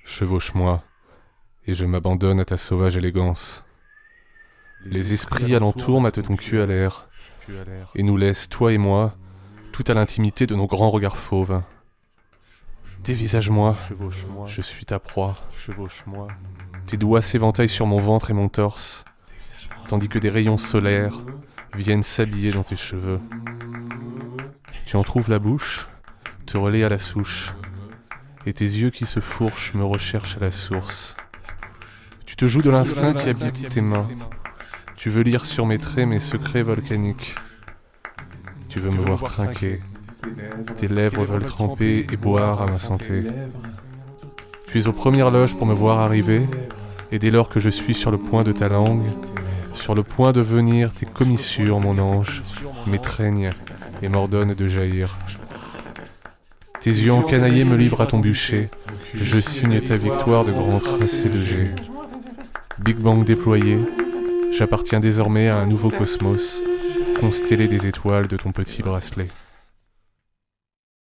Chevauche-moi, et je m'abandonne à ta sauvage élégance. Les esprits alentour matent ton cul à l'air, et nous laissent, toi et moi, tout à l'intimité de nos grands regards fauves. Dévisage-moi, je suis ta proie. Tes doigts s'éventaillent sur mon ventre et mon torse, tandis que des rayons solaires viennent s'habiller dans tes cheveux. Tu en trouves la bouche, te relais à la souche, et tes yeux qui se fourchent me recherchent à la source. Tu te joues de l'instinct qui habite tes mains. Tu veux lire sur mes traits mes secrets volcaniques. Tu veux me voir trinquer. Tes lèvres veulent tremper et boire à ma santé. Tu es aux premières loges pour me voir arriver, et dès lors que je suis sur le point de ta langue, sur le point de venir, tes commissures, mon ange, m'étreignent et m'ordonnent de jaillir. Tes yeux encanaillés me livrent à ton bûcher, je signe ta victoire de grands tracés de G. Big Bang déployé, j'appartiens désormais à un nouveau cosmos, constellé des étoiles de ton petit bracelet.